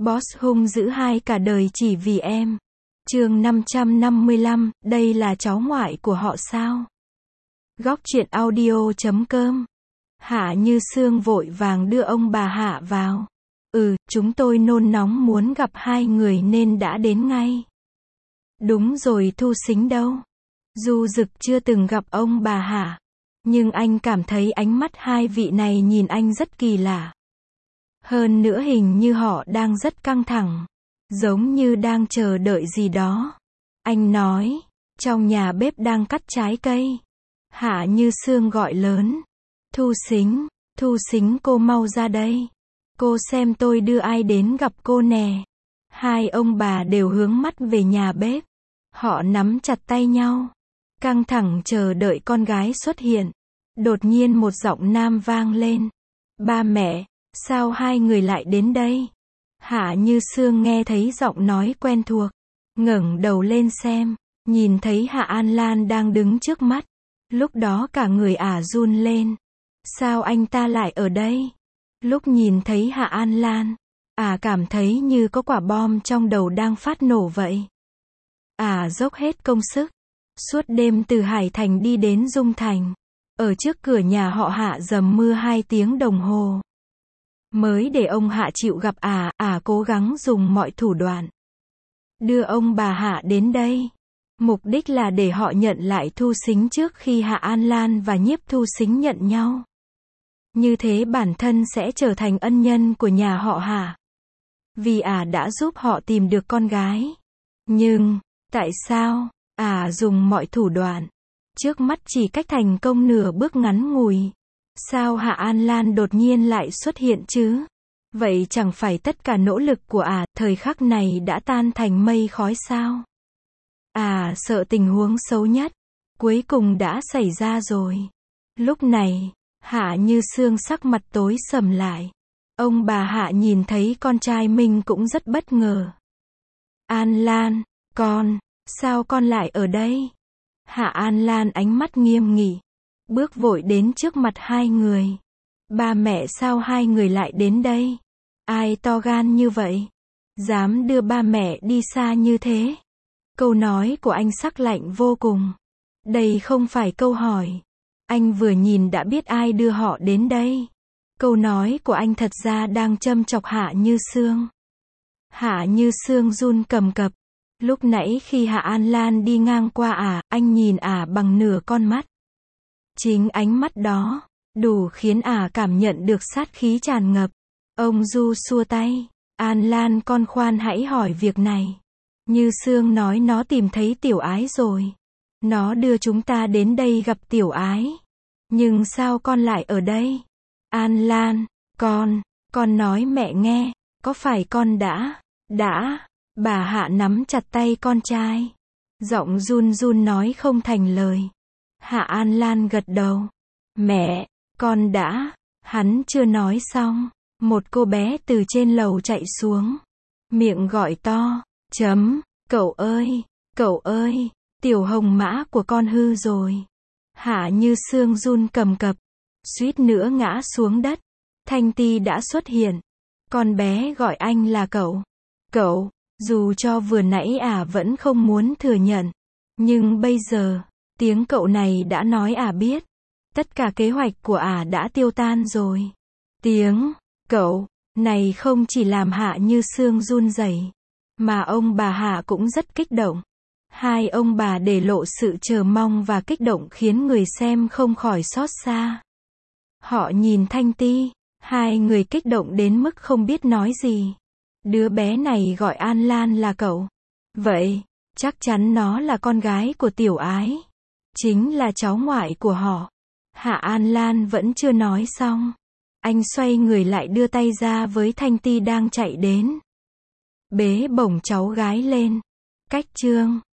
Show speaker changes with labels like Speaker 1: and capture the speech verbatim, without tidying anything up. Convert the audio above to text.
Speaker 1: Boss hung dữ hai cả đời chỉ vì em. Chương năm trăm năm mươi lăm, đây là cháu ngoại của họ sao? Góc truyện audio chấm com. Hạ Như Sương vội vàng đưa ông bà Hạ vào. Ừ, chúng tôi nôn nóng muốn gặp hai người nên đã đến ngay. Đúng rồi, Thu Sính đâu? Du Dực chưa từng gặp ông bà Hạ, nhưng anh cảm thấy ánh mắt hai vị này nhìn anh rất kỳ lạ. Hơn nữa hình như họ đang rất căng thẳng, giống như đang chờ đợi gì đó. Anh nói, trong nhà bếp đang cắt trái cây. Hạ Như Sương gọi lớn, Thu Sính, Thu Sính cô mau ra đây. Cô xem tôi đưa ai đến gặp cô nè. Hai ông bà đều hướng mắt về nhà bếp. Họ nắm chặt tay nhau, căng thẳng chờ đợi con gái xuất hiện. Đột nhiên một giọng nam vang lên. Ba mẹ, sao hai người lại đến đây? Hạ Như Sương nghe thấy giọng nói quen thuộc, ngẩng đầu lên xem, nhìn thấy Hạ An Lan đang đứng trước mắt. Lúc đó cả người ả run lên. Sao anh ta lại ở đây? Lúc nhìn thấy Hạ An Lan, ả cảm thấy như có quả bom trong đầu đang phát nổ vậy. Ả dốc hết công sức, suốt đêm từ Hải Thành đi đến Dung Thành. Ở trước cửa nhà họ Hạ dầm mưa hai tiếng đồng hồ. Mới để ông Hạ chịu gặp ả, ả cố gắng dùng mọi thủ đoạn đưa ông bà Hạ đến đây. Mục đích là để họ nhận lại Thu Sính trước khi Hạ An Lan và Nhiếp Thu Sính nhận nhau. Như thế bản thân sẽ trở thành ân nhân của nhà họ Hạ. Vì ả đã giúp họ tìm được con gái. Nhưng, tại sao, ả dùng mọi thủ đoạn, trước mắt chỉ cách thành công nửa bước ngắn ngủi. Sao Hạ An Lan đột nhiên lại xuất hiện chứ? Vậy chẳng phải tất cả nỗ lực của ả, thời khắc này đã tan thành mây khói sao? À, sợ tình huống xấu nhất, cuối cùng đã xảy ra rồi. Lúc này, Hạ Như Sương sắc mặt tối sầm lại. Ông bà Hạ nhìn thấy con trai mình cũng rất bất ngờ. An Lan, con, sao con lại ở đây? Hạ An Lan ánh mắt nghiêm nghị, bước vội đến trước mặt hai người. Ba mẹ, sao hai người lại đến đây? Ai to gan như vậy? Dám đưa ba mẹ đi xa như thế? Câu nói của anh sắc lạnh vô cùng. Đây không phải câu hỏi. Anh vừa nhìn đã biết ai đưa họ đến đây. Câu nói của anh thật ra đang châm chọc Hạ Như Sương. Hạ Như Sương run cầm cập. Lúc nãy khi Hạ An Lan đi ngang qua ả, anh nhìn ả bằng nửa con mắt. Chính ánh mắt đó, đủ khiến ả cảm nhận được sát khí tràn ngập. Ông Du xua tay. An Lan con khoan hãy hỏi việc này. Như Sương nói nó tìm thấy Tiểu Ái rồi. Nó đưa chúng ta đến đây gặp Tiểu Ái. Nhưng sao con lại ở đây? An Lan, con, con nói mẹ nghe, có phải con đã, đã, bà Hạ nắm chặt tay con trai. Giọng run run nói không thành lời. Hạ An Lan gật đầu. Mẹ, con đã, hắn chưa nói xong. Một cô bé từ trên lầu chạy xuống. Miệng gọi to, chấm, cậu ơi, cậu ơi, tiểu hồng mã của con hư rồi. Hạ Như Sương run cầm cập, suýt nữa ngã xuống đất. Thanh Ti đã xuất hiện. Con bé gọi anh là cậu. Cậu, dù cho vừa nãy ả vẫn không muốn thừa nhận. Nhưng bây giờ, tiếng cậu này đã nói ả biết. Tất cả kế hoạch của ả đã tiêu tan rồi. Tiếng cậu này không chỉ làm Hạ Như Sương run rẩy, mà ông bà Hạ cũng rất kích động. Hai ông bà để lộ sự chờ mong và kích động khiến người xem không khỏi xót xa. Họ nhìn Thanh Ti, hai người kích động đến mức không biết nói gì. Đứa bé này gọi An Lan là cậu. Vậy, chắc chắn nó là con gái của Tiểu Ái. Chính là cháu ngoại của họ. Hạ An Lan vẫn chưa nói xong. Anh xoay người lại đưa tay ra với Thanh Ti đang chạy đến. Bế bổng cháu gái lên. Cách chương